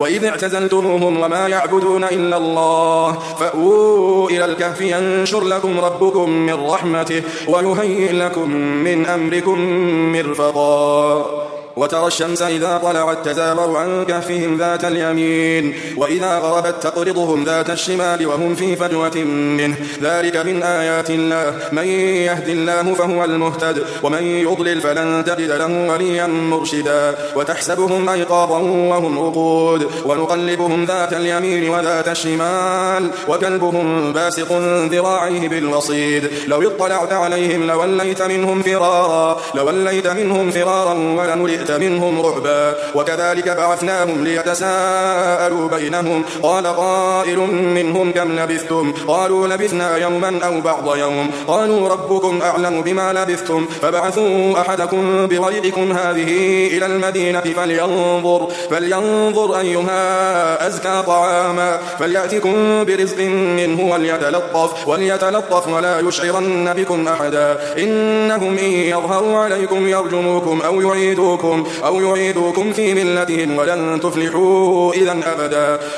وإذ اعتزلتموهم وما يعبدون إلا الله فأووا إلى الكهف ينشر لكم ربكم من رحمته ويهيئ لكم من أمركم مرفقا وترى الشمس إذا طلعت تزاور عن كهفهم ذات اليمين وإذا غربت تقرضهم ذات الشمال وهم في فجوة منه ذلك من آيات الله من يهد الله فهو المهتد ومن يضلل فلن تجد له وليا مرشدا وتحسبهم أيقاظا وهم رقود ونقلبهم ذات اليمين وذات الشمال وكلبهم باسق ذراعيه بالوصيد لو اطلعت عليهم لوليت منهم فرارا ولملئت منهم رعبا وكذلك بعثناهم ليتساءلوا بينهم قال قائل منهم كم لبثتم قالوا لبثنا يوما أو بعض يوم قالوا ربكم أعلم بما لبثتم فابعثوا أحدكم بريدكم هذه إلى المدينة فلينظر أيها أزكى طعاما فليأتكم برزق منه وليتلطف ولا يشعرن بكم أحدا إنهم إن يظهروا عليكم يرجموكم أو يعيدوكم في ملتهم ولن تفلحوا إذا أبدا